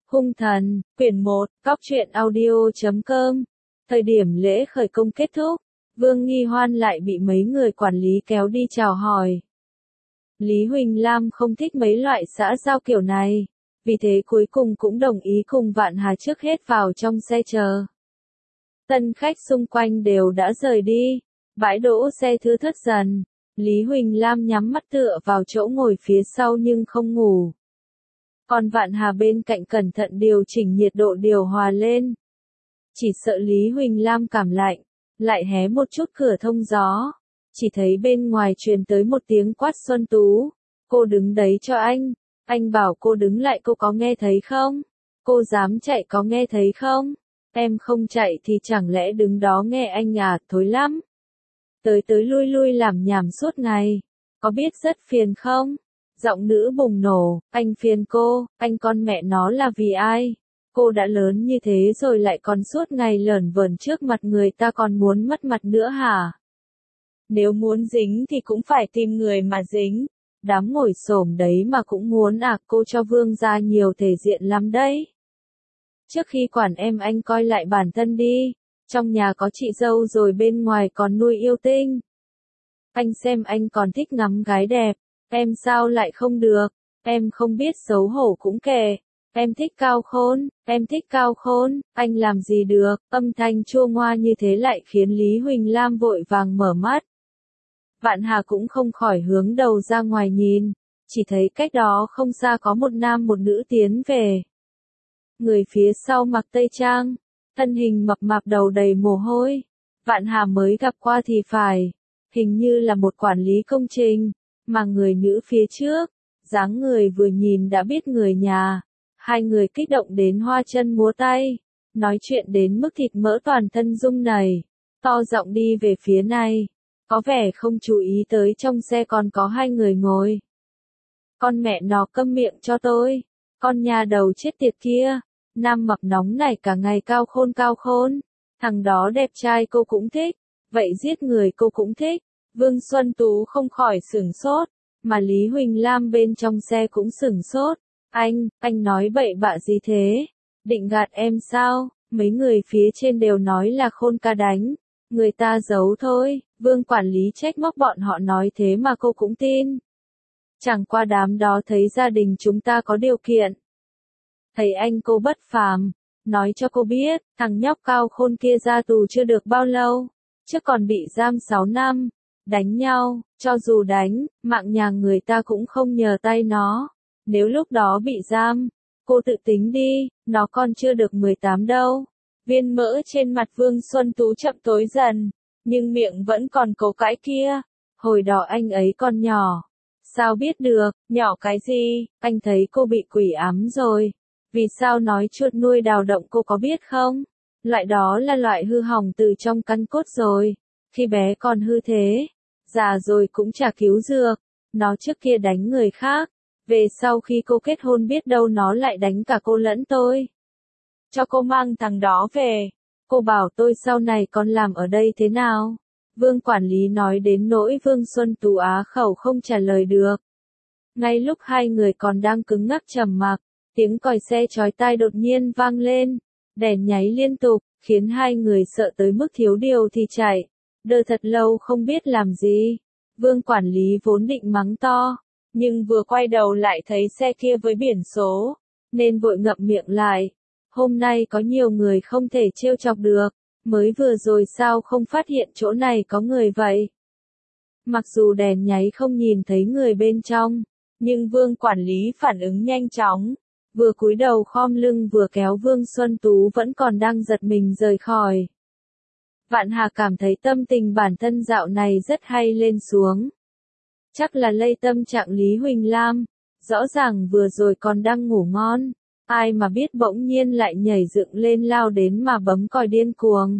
Hung thần, quyển 1, Cóc truyện audio.com. Thời điểm lễ khởi công kết thúc, Vương Nghi Hoan lại bị mấy người quản lý kéo đi chào hỏi. Lý Huỳnh Lam không thích mấy loại xã giao kiểu này, vì thế cuối cùng cũng đồng ý cùng Vạn Hà trước hết vào trong xe chờ. Tân khách xung quanh đều đã rời đi, bãi đỗ xe thưa thớt dần, Lý Huỳnh Lam nhắm mắt tựa vào chỗ ngồi phía sau nhưng không ngủ. Còn Vạn Hà bên cạnh cẩn thận điều chỉnh nhiệt độ điều hòa lên. Chỉ sợ Lý Huỳnh Lam cảm lạnh, lại hé một chút cửa thông gió. Chỉ thấy bên ngoài truyền tới một tiếng quát Xuân Tú. Cô đứng đấy cho anh bảo cô đứng lại, cô có nghe thấy không? Cô dám chạy có nghe thấy không? Em không chạy thì chẳng lẽ đứng đó nghe anh à, thối lắm. Tới lui lui làm nhảm suốt ngày, có biết rất phiền không? Giọng nữ bùng nổ, anh phiền cô, anh con mẹ nó là vì ai? Cô đã lớn như thế rồi lại còn suốt ngày lởn vởn trước mặt người ta, còn muốn mất mặt nữa hả? Nếu muốn dính thì cũng phải tìm người mà dính. Đám ngồi xổm đấy mà cũng muốn à, cô cho Vương gia nhiều thể diện lắm đấy. Trước khi quản em anh coi lại bản thân đi, trong nhà có chị dâu rồi bên ngoài còn nuôi yêu tinh. Anh xem anh còn thích ngắm gái đẹp, em sao lại không được, em không biết xấu hổ cũng kệ. Em thích cao khôn, anh làm gì được, âm thanh chua ngoa như thế lại khiến Lý Huỳnh Lam vội vàng mở mắt. Vạn Hà cũng không khỏi hướng đầu ra ngoài nhìn, chỉ thấy cách đó không xa có một nam một nữ tiến về. Người phía sau mặc tây trang, thân hình mập mạp đầu đầy mồ hôi, Vạn Hà mới gặp qua thì phải, hình như là một quản lý công trình, mà người nữ phía trước, dáng người vừa nhìn đã biết người nhà. Hai người kích động đến hoa chân múa tay, nói chuyện đến mức thịt mỡ toàn thân rung nảy, to giọng đi về phía này, có vẻ không chú ý tới trong xe còn có hai người ngồi. Con mẹ nó câm miệng cho tôi, con nhà đầu chết tiệt kia, nam mập nóng này cả ngày cao khôn, thằng đó đẹp trai cô cũng thích, vậy giết người cô cũng thích. Vương Xuân Tú không khỏi sửng sốt, mà Lý Huỳnh Lam bên trong xe cũng sửng sốt. Anh nói bậy bạ gì thế? Định gạt em sao? Mấy người phía trên đều nói là Khôn ca đánh. Người ta giấu thôi, Vương quản lý trách móc bọn họ nói thế mà cô cũng tin. Chẳng qua đám đó thấy gia đình chúng ta có điều kiện. Thấy anh cô bất phàm, nói cho cô biết, thằng nhóc cao khôn kia ra tù chưa được bao lâu, chứ còn bị giam 6 năm. Đánh nhau, cho dù đánh, mạng nhà người ta cũng không nhờ tay nó. Nếu lúc đó bị giam, cô tự tính đi, nó còn chưa được 18 đâu. Viên mỡ trên mặt Vương Xuân Tú chậm tối dần, nhưng miệng vẫn còn cố cãi kia. Hồi đó anh ấy còn nhỏ. Sao biết được, nhỏ cái gì, anh thấy cô bị quỷ ám rồi. Vì sao nói chuột nuôi đào động cô có biết không? Loại đó là loại hư hỏng từ trong căn cốt rồi. Khi bé còn hư thế, già rồi cũng chả cứu dược. Nó trước kia đánh người khác. Về sau khi cô kết hôn biết đâu nó lại đánh cả cô lẫn tôi. Cho cô mang thằng đó về. Cô bảo tôi sau này còn làm ở đây thế nào? Vương quản lý nói đến nỗi Vương Xuân Tú á khẩu không trả lời được. Ngay lúc hai người còn đang cứng ngắc trầm mặc, tiếng còi xe chói tai đột nhiên vang lên. Đèn nháy liên tục, khiến hai người sợ tới mức thiếu điều thì chạy. Đợi thật lâu không biết làm gì. Vương quản lý vốn định mắng to, nhưng vừa quay đầu lại thấy xe kia với biển số, nên vội ngậm miệng lại. Hôm nay có nhiều người không thể trêu chọc được, mới vừa rồi sao không phát hiện chỗ này có người vậy? Mặc dù đèn nháy không nhìn thấy người bên trong, nhưng Vương quản lý phản ứng nhanh chóng, vừa cúi đầu khom lưng vừa kéo Vương Xuân Tú vẫn còn đang giật mình rời khỏi. Vạn Hà cảm thấy tâm tình bản thân dạo này rất hay lên xuống. Chắc là lây tâm trạng Lý Huỳnh Lam, rõ ràng vừa rồi còn đang ngủ ngon, ai mà biết bỗng nhiên lại nhảy dựng lên lao đến mà bấm còi điên cuồng.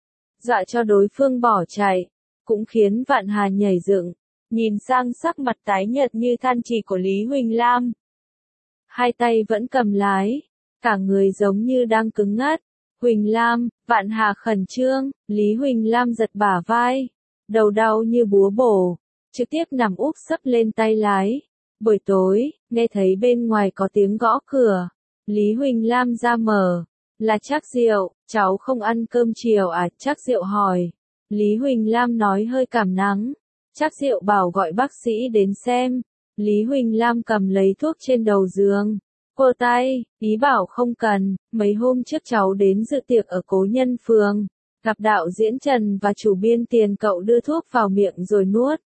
Dọa cho đối phương bỏ chạy, cũng khiến Vạn Hà nhảy dựng, nhìn sang sắc mặt tái nhợt như than chỉ của Lý Huỳnh Lam. Hai tay vẫn cầm lái, cả người giống như đang cứng ngắc. Huỳnh Lam, Vạn Hà khẩn trương, Lý Huỳnh Lam giật bả vai, đầu đau như búa bổ, trực tiếp nằm úp sấp lên tay lái. Buổi tối, nghe thấy bên ngoài có tiếng gõ cửa, Lý Huỳnh Lam ra mở. Là Trác Diệu, cháu không ăn cơm chiều à? Trác Diệu hỏi. Lý Huỳnh Lam nói hơi cảm nắng. Trác Diệu bảo gọi bác sĩ đến xem. Lý Huỳnh Lam cầm lấy thuốc trên đầu giường. Cô tay, ý bảo không cần, mấy hôm trước cháu đến dự tiệc ở Cố Nhân Phường. Gặp đạo diễn Trần và chủ biên Tiền, cậu đưa thuốc vào miệng rồi nuốt.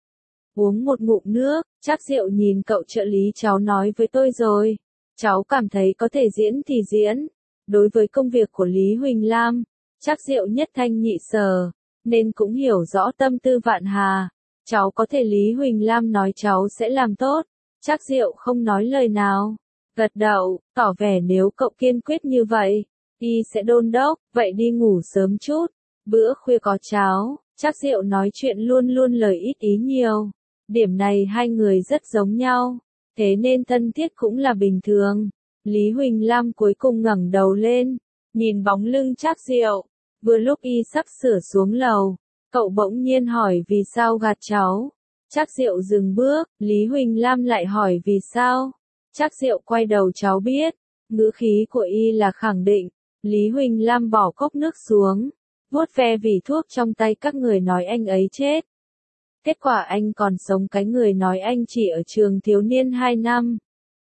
Uống một ngụm nước, Trác Diệu nhìn cậu trợ lý, cháu nói với tôi rồi. Cháu cảm thấy có thể diễn thì diễn. Đối với công việc của Lý Huỳnh Lam, Trác Diệu nhất thanh nhị sở, nên cũng hiểu rõ tâm tư Vạn Hà. Cháu có thể, Lý Huỳnh Lam nói, cháu sẽ làm tốt. Trác Diệu không nói lời nào, gật đầu, tỏ vẻ nếu cậu kiên quyết như vậy, y sẽ đôn đốc, vậy đi ngủ sớm chút. Bữa khuya có cháo, Trác Diệu nói chuyện luôn luôn lời ít ý nhiều. Điểm này hai người rất giống nhau, thế nên thân thiết cũng là bình thường. Lý Huỳnh Lam cuối cùng ngẩng đầu lên, nhìn bóng lưng Trác Diệu. Vừa lúc y sắp sửa xuống lầu, cậu bỗng nhiên hỏi vì sao gạt cháu. Trác Diệu dừng bước, Lý Huỳnh Lam lại hỏi vì sao. Trác Diệu quay đầu, cháu biết. Ngữ khí của y là khẳng định. Lý Huỳnh Lam bỏ cốc nước xuống, vuốt ve vỉ thuốc trong tay, các người nói anh ấy chết. Kết quả anh còn sống, cái người nói anh chỉ ở trường thiếu niên 2 năm.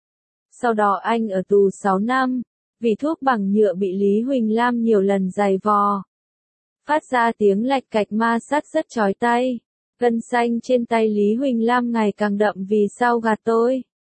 Sau đó anh ở tù 6 năm, vì thuốc bằng nhựa bị Lý Huỳnh Lam nhiều lần giày vò. Phát ra tiếng lạch cạch ma sát rất chói tai. Gân xanh trên tay Lý Huỳnh Lam ngày càng đậm, vì sao gạt tôi?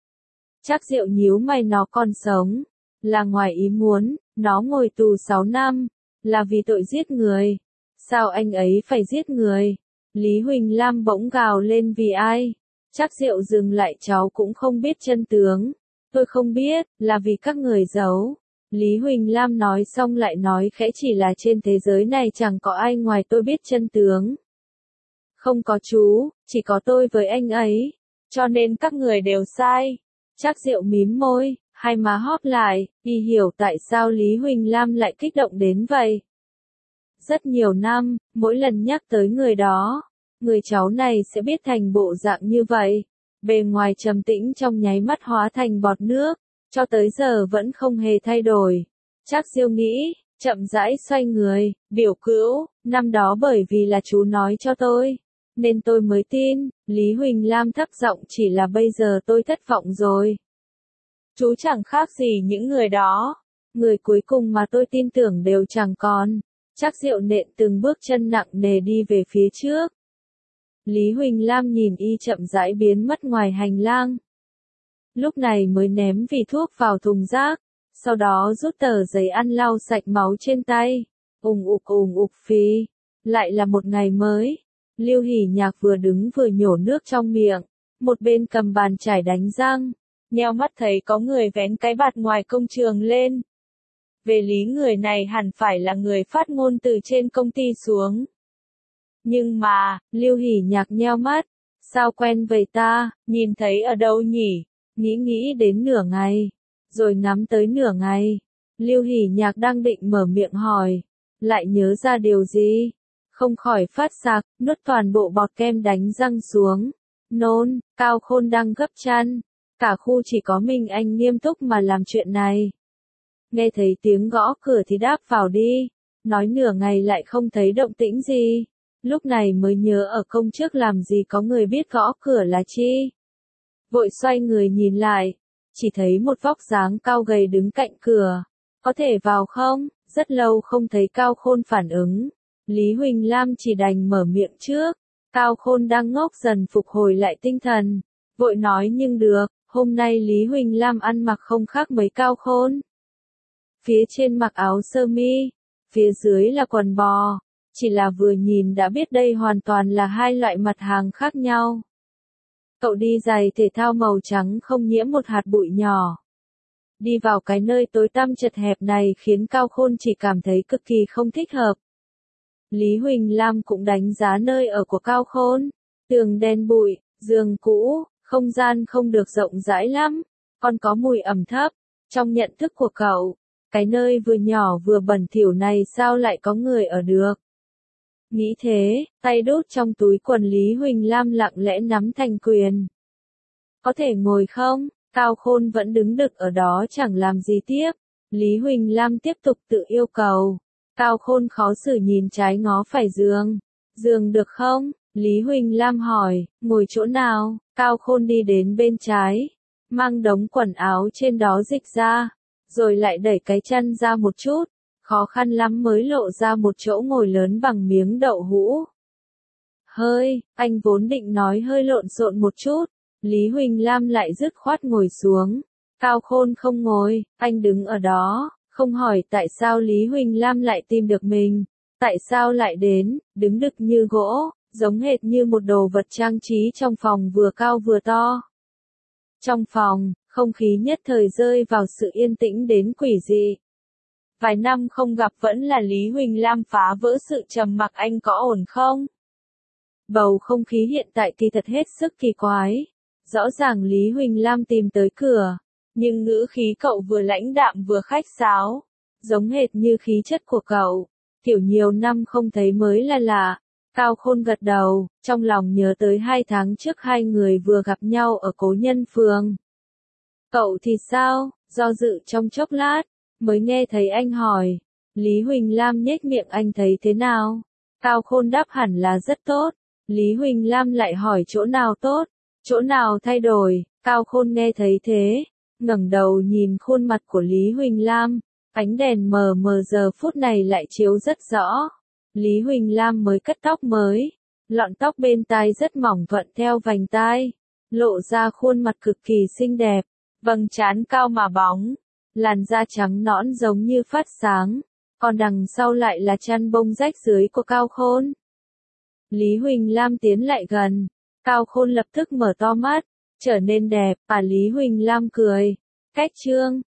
Trác Diệu nhíu mày, nó còn sống. Là ngoài ý muốn, nó ngồi tù 6 năm. Là vì tội giết người. Sao anh ấy phải giết người? Lý Huỳnh Lam bỗng gào lên, vì ai? Trác Diệu dừng lại, cháu cũng không biết chân tướng. Tôi không biết, là vì các người giấu. Lý Huỳnh Lam nói xong lại nói khẽ, chỉ là trên thế giới này chẳng có ai ngoài tôi biết chân tướng. Không có chú, chỉ có tôi với anh ấy. Cho nên các người đều sai. Trác Diệu mím môi, hai má hóp lại, y hiểu tại sao Lý Huỳnh Lam lại kích động đến vậy. Rất nhiều năm, mỗi lần nhắc tới người đó, người cháu này sẽ biết thành bộ dạng như vậy. Bề ngoài trầm tĩnh trong nháy mắt hóa thành bọt nước, cho tới giờ vẫn không hề thay đổi. Trác Diệu nghĩ, chậm rãi xoay người, biểu cữu, năm đó bởi vì là chú nói cho tôi, nên tôi mới tin. Lý Huỳnh Lam thấp giọng, chỉ là bây giờ tôi thất vọng rồi. Chú chẳng khác gì những người đó. Người cuối cùng mà tôi tin tưởng đều chẳng còn. Trác Diệu nện từng bước chân nặng nề đi về phía trước. Lý Huỳnh Lam nhìn y chậm rãi biến mất ngoài hành lang. Lúc này mới ném vỉ thuốc vào thùng rác, sau đó rút tờ giấy ăn lau sạch máu trên tay. Ùng ục phì. Lại là một ngày mới. Lưu Hỷ Nhạc vừa đứng vừa nhổ nước trong miệng, một bên cầm bàn chải đánh răng, nheo mắt thấy có người vén cái bạt ngoài công trường lên. Về lý người này hẳn phải là người phát ngôn từ trên công ty xuống. Nhưng mà, Lưu Hỷ Nhạc nheo mắt, sao quen vậy ta, nhìn thấy ở đâu nhỉ? Nghĩ đến nửa ngày, rồi ngắm tới nửa ngày. Lưu Hỷ Nhạc đang định mở miệng hỏi, lại nhớ ra điều gì, không khỏi phát sặc, nuốt toàn bộ bọt kem đánh răng xuống. Nôn, Cao Khôn đang gấp chăn, cả khu chỉ có mình anh nghiêm túc mà làm chuyện này. Nghe thấy tiếng gõ cửa thì đáp vào đi, nói nửa ngày lại không thấy động tĩnh gì. Lúc này mới nhớ ở công trước làm gì có người biết gõ cửa là chi. Vội xoay người nhìn lại, chỉ thấy một vóc dáng cao gầy đứng cạnh cửa. Có thể vào không? Rất lâu không thấy Cao Khôn phản ứng. Lý Huỳnh Lam chỉ đành mở miệng trước. Cao Khôn đang ngốc dần phục hồi lại tinh thần. Vội nói, nhưng được, hôm nay Lý Huỳnh Lam ăn mặc không khác mấy Cao Khôn. Phía trên mặc áo sơ mi, phía dưới là quần bò. Chỉ là vừa nhìn đã biết đây hoàn toàn là hai loại mặt hàng khác nhau. Cậu đi giày thể thao màu trắng không nhiễm một hạt bụi nhỏ. Đi vào cái nơi tối tăm chật hẹp này khiến Cao Khôn chỉ cảm thấy cực kỳ không thích hợp. Lý Huỳnh Lam cũng đánh giá nơi ở của Cao Khôn. Tường đen bụi, giường cũ, không gian không được rộng rãi lắm, còn có mùi ẩm thấp. Trong nhận thức của cậu, cái nơi vừa nhỏ vừa bẩn thỉu này sao lại có người ở được? Nghĩ thế, tay đút trong túi quần Lý Huỳnh Lam lặng lẽ nắm thành quyền. Có thể ngồi không? Cao Khôn vẫn đứng đực ở đó chẳng làm gì tiếp. Lý Huỳnh Lam tiếp tục tự yêu cầu. Cao Khôn khó xử nhìn trái ngó phải giường. Giường được không? Lý Huỳnh Lam hỏi, ngồi chỗ nào? Cao Khôn đi đến bên trái, mang đống quần áo trên đó dịch ra, rồi lại đẩy cái chăn ra một chút, khó khăn lắm mới lộ ra một chỗ ngồi lớn bằng miếng đậu hũ. Anh vốn định nói hơi lộn xộn một chút, Lý Huỳnh Lam lại dứt khoát ngồi xuống. Cao Khôn không ngồi, anh đứng ở đó, không hỏi tại sao Lý Huỳnh Lam lại tìm được mình, tại sao lại đến, đứng đực như gỗ, giống hệt như một đồ vật trang trí trong phòng vừa cao vừa to. Trong phòng, không khí nhất thời rơi vào sự yên tĩnh đến quỷ dị. Vài năm không gặp vẫn là Lý Huỳnh Lam phá vỡ sự trầm mặc, anh có ổn không? Bầu không khí hiện tại kỳ thật hết sức kỳ quái. Rõ ràng Lý Huỳnh Lam tìm tới cửa, nhưng ngữ khí cậu vừa lãnh đạm vừa khách sáo, giống hệt như khí chất của cậu, kiểu nhiều năm không thấy mới là lạ. Cao Khôn gật đầu, trong lòng nhớ tới 2 tháng trước hai người vừa gặp nhau ở Cố Nhân Phường. Cậu thì sao? Do dự trong chốc lát, mới nghe thấy anh hỏi. Lý Huỳnh Lam nhếch miệng, anh thấy thế nào? Cao Khôn đáp hẳn là rất tốt. Lý Huỳnh Lam lại hỏi chỗ nào tốt, chỗ nào thay đổi. Cao Khôn nghe thấy thế, ngẩng đầu nhìn khuôn mặt của Lý Huỳnh Lam, ánh đèn mờ mờ giờ phút này lại chiếu rất rõ. Lý Huỳnh Lam mới cắt tóc mới, lọn tóc bên tai rất mỏng thuận theo vành tai, lộ ra khuôn mặt cực kỳ xinh đẹp, vầng trán cao mà bóng, làn da trắng nõn giống như phát sáng, còn đằng sau lại là chăn bông rách dưới của Cao Khôn. Lý Huỳnh Lam tiến lại gần, Cao Khôn lập tức mở to mắt, trở nên đẹp, Lý Huỳnh Lam cười, cách trương,